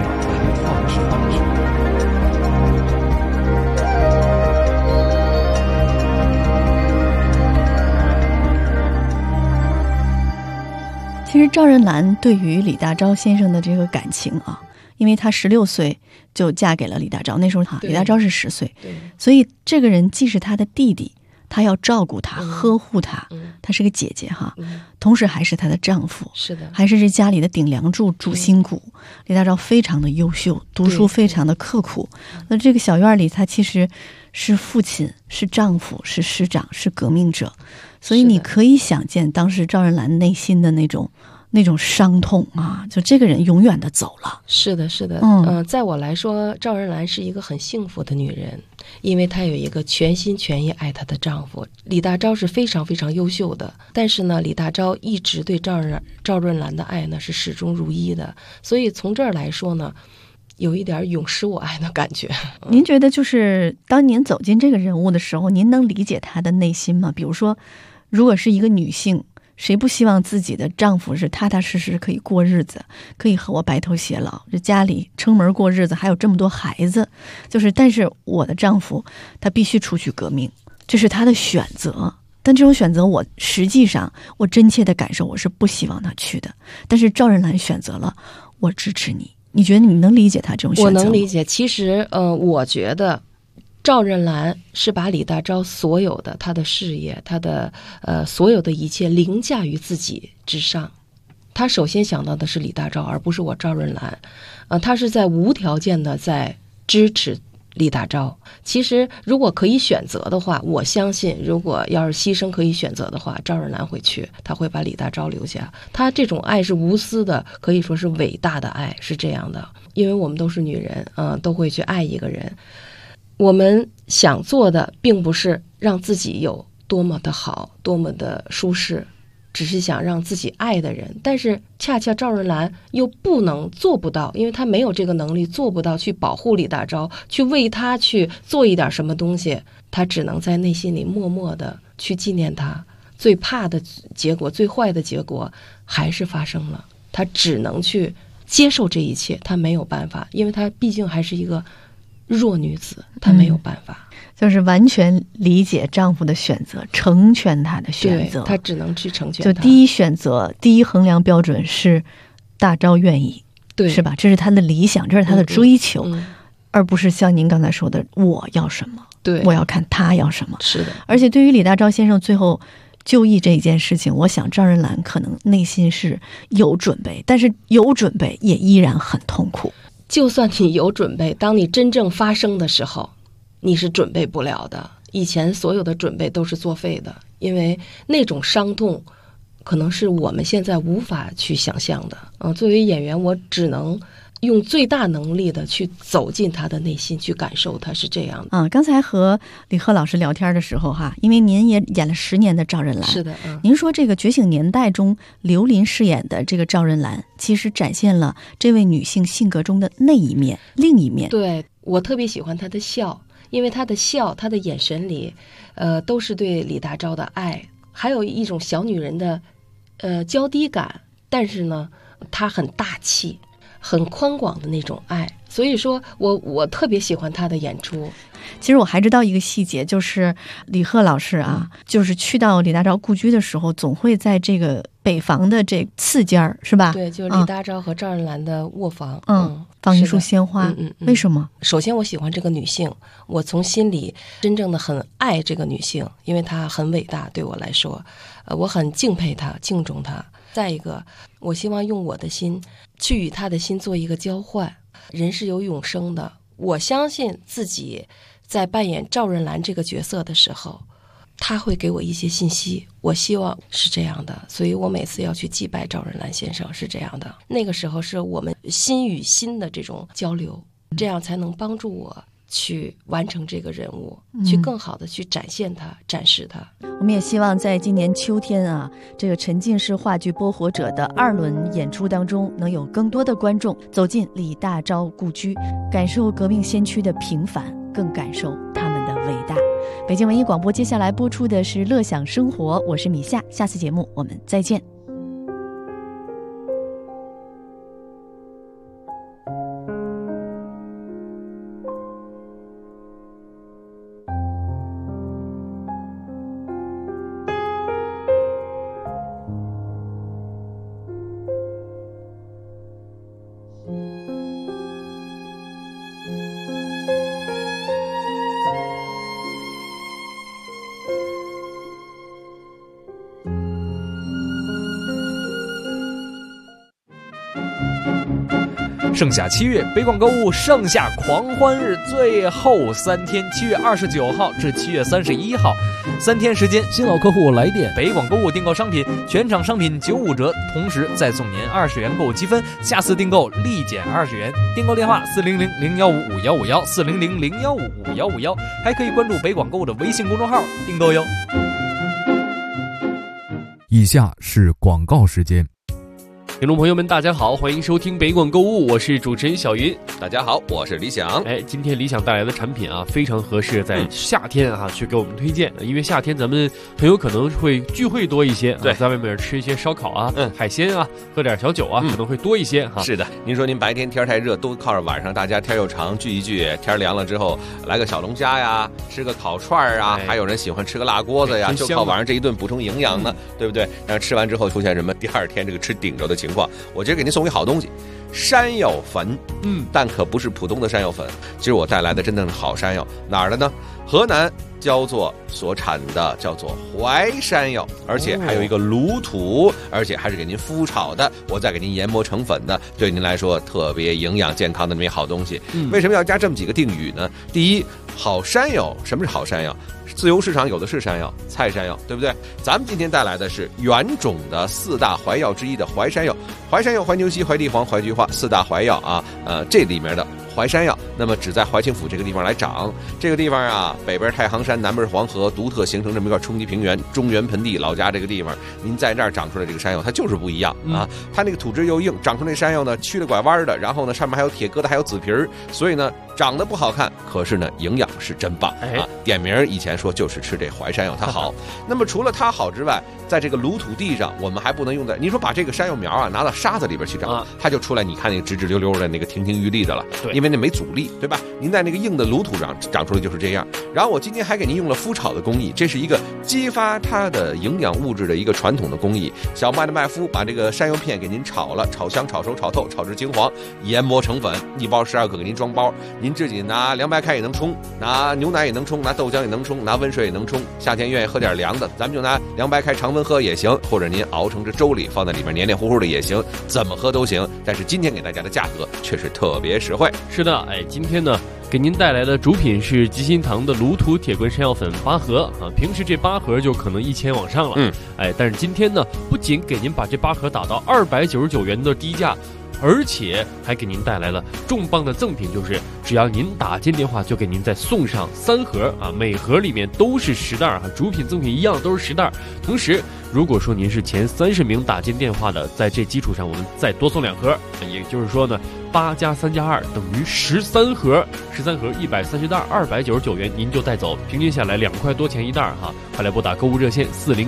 其实赵仁兰对于李大钊先生的这个感情啊，因为她16岁就嫁给了李大钊，那时候李大钊是10岁，所以这个人既是他的弟弟，他要照顾他、呵护他，他是个姐姐哈，同时还是她的丈夫， 是的， 还是这家里的顶梁柱、主心骨。李大钊非常的优秀，读书非常的刻苦。那这个小院里，他其实是父亲、是丈夫、是师长、是革命者，所以你可以想见当时赵仁兰内心的那种伤痛啊，就这个人永远的走了。 是的，是的，在我来说，赵仁兰是一个很幸福的女人，因为她有一个全心全意爱她的丈夫。李大钊是非常非常优秀的，但是呢，李大钊一直对赵润兰的爱呢是始终如一的，所以从这儿来说呢，有一点永失我爱的感觉。 您觉得就是当您走进这个人物的时候，您能理解她的内心吗？比如说，如果是一个女性，谁不希望自己的丈夫是踏踏实实可以过日子，可以和我白头偕老，这家里撑门过日子，还有这么多孩子，但是我的丈夫他必须出去革命，这是他的选择。但这种选择实际上我真切的感受，我是不希望他去的。但是赵仁兰选择了，我支持你。你觉得你能理解他这种选择吗？ 我能理解。其实我觉得赵仁兰是把李大钊所有的他的事业，他的所有的一切凌驾于自己之上。他首先想到的是李大钊，而不是我赵仁兰。他是在无条件的在支持李大钊。其实如果可以选择的话，我相信如果要是牺牲可以选择的话，赵仁兰会去，他会把李大钊留下。他这种爱是无私的，可以说是伟大的爱，是这样的。因为我们都是女人，都会去爱一个人。我们想做的并不是让自己有多么的好，多么的舒适，只是想让自己爱的人。但是恰恰赵仁兰又做不到，因为她没有这个能力，做不到去保护李大钊，去为他去做一点什么东西。她只能在内心里默默的去纪念他。最怕的结果，最坏的结果还是发生了，她只能去接受这一切。她没有办法，因为她毕竟还是一个弱女子，她没有办法。 就是完全理解丈夫的选择，成全他的选择， 她只能去成全他。 就第一选择，第一衡量标准是大钊愿意， 对， 是吧？这是他的理想，这是他的追求，而不是像您刚才说的我要什么， 对， 我要看他要什么。 是的。 而且对于李大钊先生最后就义这一件事情，我想赵仁兰可能内心是有准备，但是有准备也依然很痛苦。 就算你有准备，当你真正发生的时候，你是准备不了的。以前所有的准备都是作废的，因为那种伤痛可能是我们现在无法去想象的。作为演员，我只能用最大能力的去走进他的内心，去感受他，是这样的。 刚才和李贺老师聊天的时候哈，因为您也演了10年的赵仁兰， 是的， 您说这个《觉醒年代》中刘琳饰演的这个赵仁兰，其实展现了这位女性性格中的那一面，另一面。 对，我特别喜欢她的笑，因为她的笑，她的眼神里，都是对李大钊的爱，还有一种小女人的，娇滴感，但是呢，她很大气。很宽广的那种爱，所以说我特别喜欢他的演出。 其实我还知道一个细节，就是李贺老师啊，就是去到李大钊故居的时候，总会在这个北房的这次间是吧？ 对，就是李大钊和赵仁兰的卧房， 放一束鲜花。为什么？ 首先我喜欢这个女性，我从心里真正的很爱这个女性，因为她很伟大，对我来说，我很敬佩她，敬重她。再一个，我希望用我的心去与他的心做一个交换。人是有永生的，我相信自己在扮演赵仁兰这个角色的时候，他会给我一些信息，我希望是这样的。所以我每次要去祭拜赵仁兰先生是这样的，那个时候是我们心与心的这种交流，这样才能帮助我去完成这个人物，去更好的去展现它，展示它。 我们也希望在今年秋天啊，这个沉浸式话剧《播火者》的2轮演出当中，能有更多的观众走进李大钊故居，感受革命先驱的平凡，更感受他们的伟大。北京文艺广播接下来播出的是《乐享生活》，我是米夏，下次节目我们再见。 盛夏7月，北广购物盛夏狂欢日最后3天，7月29号至7月31号，3天时间， 新老客户来电， 北广购物订购商品，全场商品95折，同时再送您20元购物积分，下次订购立减20元。订购电话400-015-5151，400-015-5151，还可以关注北广购物的微信公众号订购哟。 以下是广告时间。 听众朋友们，大家好，欢迎收听北广购物，我是主持人小云。 大家好，我是李想。 今天李想带来的产品啊，非常合适在夏天啊去给我们推荐，因为夏天咱们朋友可能会聚会多一些， 对， 在外面吃一些烧烤啊、海鲜啊，喝点小酒啊，可能会多一些哈。 是的，您说您白天天太热，都靠着晚上大家天又长聚一聚，天凉了之后来个小龙虾呀，吃个烤串啊，还有人喜欢吃个辣锅子呀，就靠晚上这一顿补充营养呢，对不对？但是吃完之后出现什么第二天这个吃顶着的情况，我今儿给您送一好东西。山药粉，但可不是普通的山药粉。其实我带来的真正的好山药哪儿的呢？河南焦作所产的叫做淮山药，而且还有一个卤土，而且还是给您麸炒的，我再给您研磨成粉的，对您来说特别营养健康的那么一好东西。为什么要加这么几个定语呢？第一，好山药，什么是好山药？自由市场有的是山药，菜山药，对不对？咱们今天带来的是原种的4大淮药之一的淮山药，淮山药、淮牛膝、淮地黄、淮菊花4大淮药啊，这里面的淮山药，那么只在淮清府这个地方来长。这个地方啊，北边太行山，南边黄河，独特形成这么一块冲积平原，中原盆地老家这个地方，您在这儿长出来这个山药，它就是不一样啊。它那个土质又硬，长出那山药呢，曲了拐弯的，然后呢，上面还有铁疙瘩，还有紫皮儿，所以呢，长得不好看，可是呢，营养是真棒啊。点名以前说就是吃这淮山药它好。那么除了它好之外，在这个卤土地上，我们还不能用在，您说把这个山药苗啊拿到沙子里边去长，它就出来，你看那个直直溜溜的那个亭亭玉立的了，因为那没阻力，对吧？您在那个硬的卤土上长出来就是这样。然后我今天还给您用了麸炒的工艺，这是一个激发它的营养物质的一个传统的工艺。小麦的麦麸把这个山药片给您炒了，炒香、炒熟、炒透、炒至金黄，研磨成粉，一包12个给您装包，您自己拿凉白开也能冲，拿牛奶也能冲，拿豆浆也能冲，拿温水也能冲。夏天愿意喝点凉的，咱们就拿凉白开常温喝也行，或者您熬成这粥里放在里面黏黏糊糊的也行，怎么喝都行。但是今天给大家的价格却是特别实惠。 是的，今天呢给您带来的主品是吉心堂的卤土铁棍山药粉8盒啊，平时这8盒就可能1000往上了，但是今天呢，不仅给您把这8盒打到299元的低价，而且还给您带来了重磅的赠品，就是只要您打进电话，就给您再送上3盒啊，每盒里面都是10袋啊，主品赠品一样都是10袋。同时，如果说您是前30名打进电话的，在这基础上我们再多送2盒，也就是说呢，8加3加2等于13盒，13盒130袋，299元您就带走，平均下来2块多钱一袋哈。快来拨打购物热线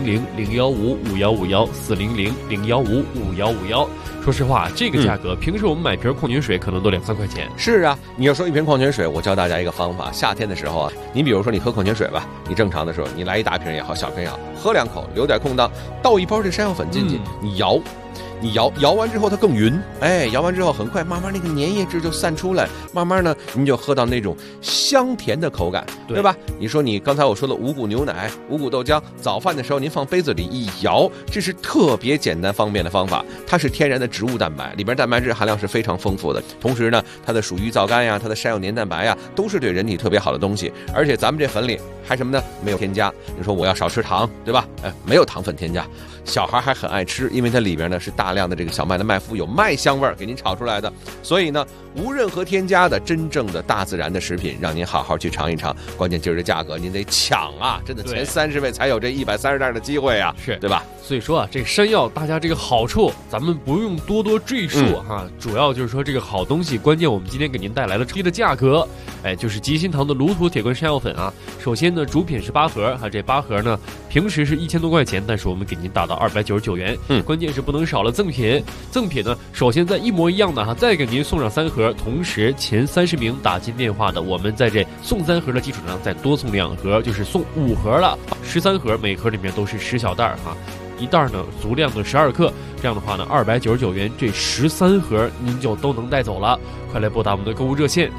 400-015-5151，400-015-5151。说实话，这个价格，平时我们买瓶矿泉水可能都2-3块钱。 是啊，你要说一瓶矿泉水，我教大家一个方法，夏天的时候啊，你比如说你喝矿泉水吧，你正常的时候，你来一大瓶也好，小瓶也好，喝2口，留点空档，倒一包这山药粉进去，你摇完之后它更匀，摇完之后很快慢慢那个粘液质就散出来，慢慢呢您就喝到那种香甜的口感，对吧？你说你刚才我说的五谷牛奶、五谷豆浆，早饭的时候您放杯子里一摇，这是特别简单方便的方法。它是天然的植物蛋白，里边蛋白质含量是非常丰富的，同时呢它的鼠鱼皂苷呀、它的山药黏蛋白呀，都是对人体特别好的东西。而且咱们这粉里还什么呢？没有添加。你说我要少吃糖，对吧？没有糖分添加，小孩还很爱吃，因为它里边呢是大量的这个小麦的麦麸，有麦香味儿给您炒出来的，所以呢无任何添加的真正的大自然的食品，让您好好去尝一尝。关键今儿这价格您得抢啊，真的前30位才有这130袋的机会啊， 是对吧？ 所以说啊，这个山药大家这个好处咱们不用多赘述哈，主要就是说这个好东西，关键我们今天给您带来了低的价格，就是吉心堂的卤土铁棍山药粉啊。首先呢，主品是8盒哈，这8盒呢平时是1000多块钱，但是我们给您打到299元，关键是不能少了赠品。赠品呢，首先在一模一样的哈，再给您送上3盒，同时前30名打进电话的，我们在这送3盒的基础上再多送2盒，就是送5盒了，13盒，每盒里面都是10小袋哈。一袋呢足量的12克，这样的话呢299元，这13盒您就都能带走了。快来拨打我们的购物热线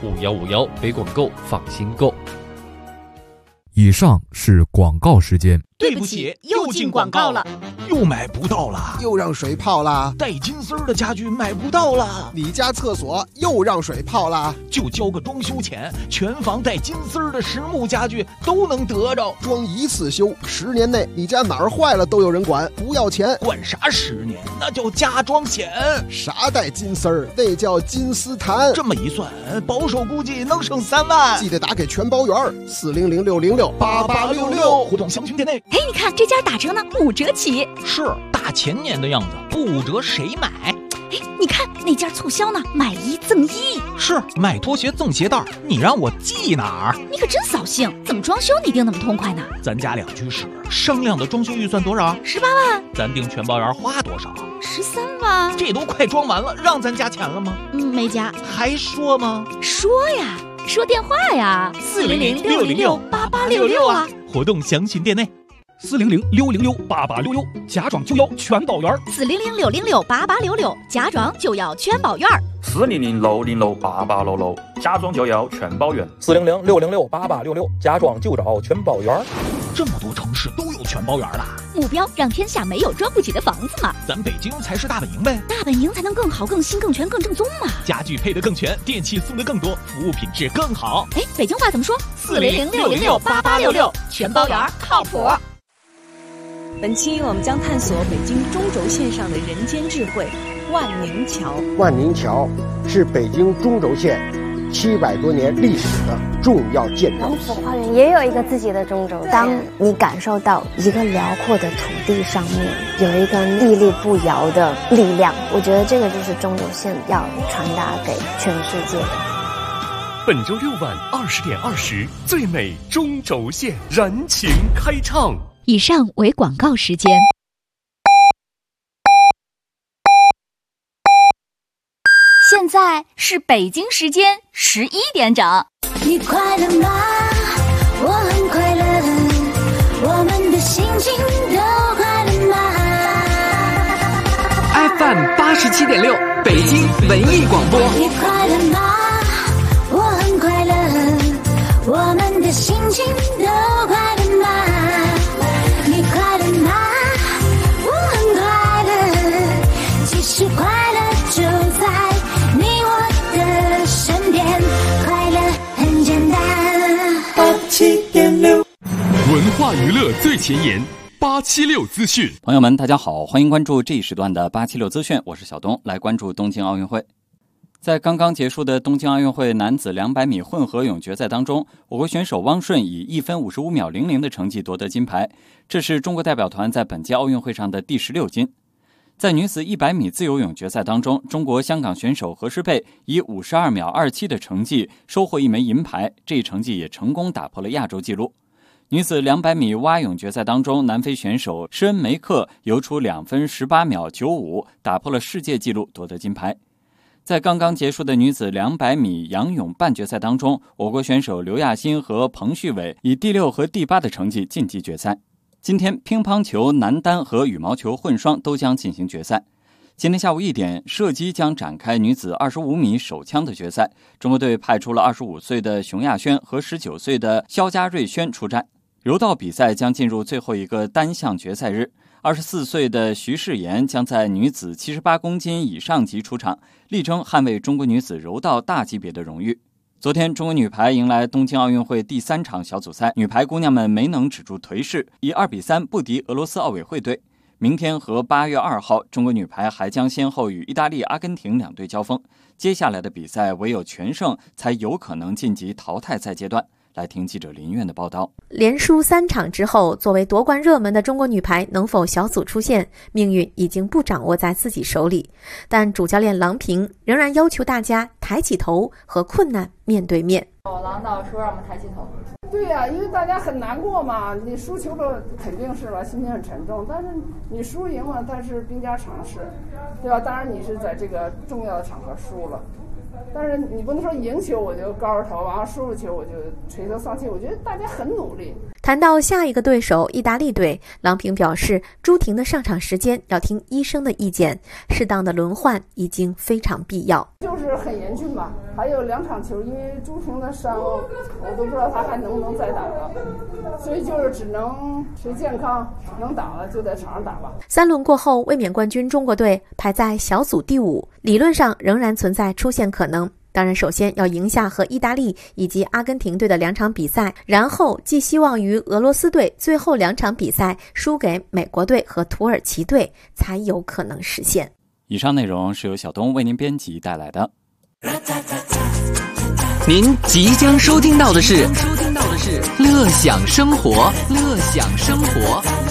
400-015-5151，400-015-5151，北广购放心购。 以上是广告时间。 对不起，又进广告了，又买不到了， 又让水泡了， 带金丝儿的家具买不到了， 你家厕所又让水泡了， 就交个装修钱，全房带金丝儿的实木家具都能得着， 装一次修，10年内你家哪儿坏了都有人管，不要钱。 管啥10年？那叫加装钱。 啥带金丝儿？那叫金丝檀。 这么一算，保守估计能省3万。 记得打给全包圆，400-606-8866， 互动详询店内。 哎，你看这家打折呢，5折起。 是大前年的样子，不5折谁买？ 哎，你看那家促销呢，买1赠1。 是买拖鞋赠鞋带，你让我记哪儿？ 你可真扫兴，怎么装修你定那么痛快呢？ 咱家2居室，商量的装修预算多少 ？18万。 咱定全包圆花多少 ？13万。 这都快装完了，让咱加钱了吗？ 没加。 还说吗？ 说呀，说电话呀，400-606-8866啊。 活动详询店内。400-606-8866，家装就要全包圆。 400-606-8866，家装就要全包圆。 400-606-8866，家装就要全包圆。 400-606-8866，家装就找全包圆。 这么多城市都有全包圆了， 目标让天下没有装不起的房子嘛。 咱北京才是大本营呗， 大本营才能更好、更新、更全、更正宗嘛。 家具配得更全，电器送得更多，服务品质更好。 哎，北京话怎么说？400-606-8866，全包圆靠谱。 本期我们将探索北京中轴线上的人间智慧——万宁桥。 万宁桥是北京中轴线700多年历史的重要建筑。 王府花园也有一个自己的中轴线。当你感受到一个辽阔的土地上面有一个屹立不摇的力量，我觉得这个就是中轴线要传达给全世界的。 本周6晚20点20，最美中轴线燃情开唱。 以上为广告时间。现在是北京时间11点整。 你快乐吗？我很快乐，我们的心情都快乐吗 ？FM 87.6，北京文艺广播。 你快乐吗？我很快乐，我们的心情都快乐吗？你快乐吗？我很快乐，其实快乐就在你我的身边，快乐很简单。87.6， 文化娱乐最前沿，876资讯。 朋友们，大家好，欢迎关注这一时段的876资讯，我是小东，来关注东京奥运会。在刚刚结束的东京奥运会男子200米混合泳决赛当中，我国选手汪顺以1分55秒00的成绩夺得金牌，这是中国代表团在本届奥运会上的第16金。在女子100米自由泳决赛当中，中国香港选手何诗蓓以52秒27的成绩收获1枚银牌，这一成绩也成功打破了亚洲纪录。女子200米蛙泳决赛当中，南非选手施恩梅克游出2分18秒95，打破了世界纪录，夺得金牌。在刚刚结束的女子200米仰泳半决赛当中，我国选手刘亚欣和彭旭伟以第6和第8的成绩晋级决赛。今天乒乓球男单和羽毛球混双都将进行决赛。今天下午1点，射击将展开女子25米手枪的决赛，中国队派出了25岁的熊亚轩和19岁的肖家瑞轩出战。柔道比赛将进入最后一个单项决赛日，24岁的徐世妍将在女子78公斤以上级出场，力争捍卫中国女子柔道大级别的荣誉。昨天，中国女排迎来东京奥运会第3场小组赛，女排姑娘们没能止住颓势，以2比3不敌俄罗斯奥委会队。明天和8月2号，中国女排还将先后与意大利、阿根廷2队交锋。接下来的比赛唯有全胜才有可能晋级淘汰赛阶段。来听记者林苑的报道。 连输3场之后，作为夺冠热门的中国女排能否小组出线，命运已经不掌握在自己手里。但主教练郎平仍然要求大家抬起头，和困难面对面。 郎导说让我们抬起头。 对呀，因为大家很难过嘛，你输球了肯定是吧，心情很沉重。但是你输赢了，但是兵家常事，对吧？当然你是在这个重要的场合输了。但是你不能说赢球我就高着头，然后输了球我就垂头丧气。我觉得大家很努力。 谈到下一个对手意大利队，郎平表示，朱婷的上场时间要听医生的意见，适当的轮换已经非常必要。 就是很严峻吧，还有2场球，因为朱婷的伤，我都不知道她还能不能再打了，所以就是只能谁健康能打了就在场上打吧。 3轮过后，卫冕冠军中国队排在小组第5，理论上仍然存在出线可能。当然，首先要赢下和意大利以及阿根廷队的2场比赛，然后寄希望于俄罗斯队最后2场比赛输给美国队和土耳其队，才有可能实现。 以上内容是由小东为您编辑带来的。 您即将收听到的是乐享生活，乐享生活。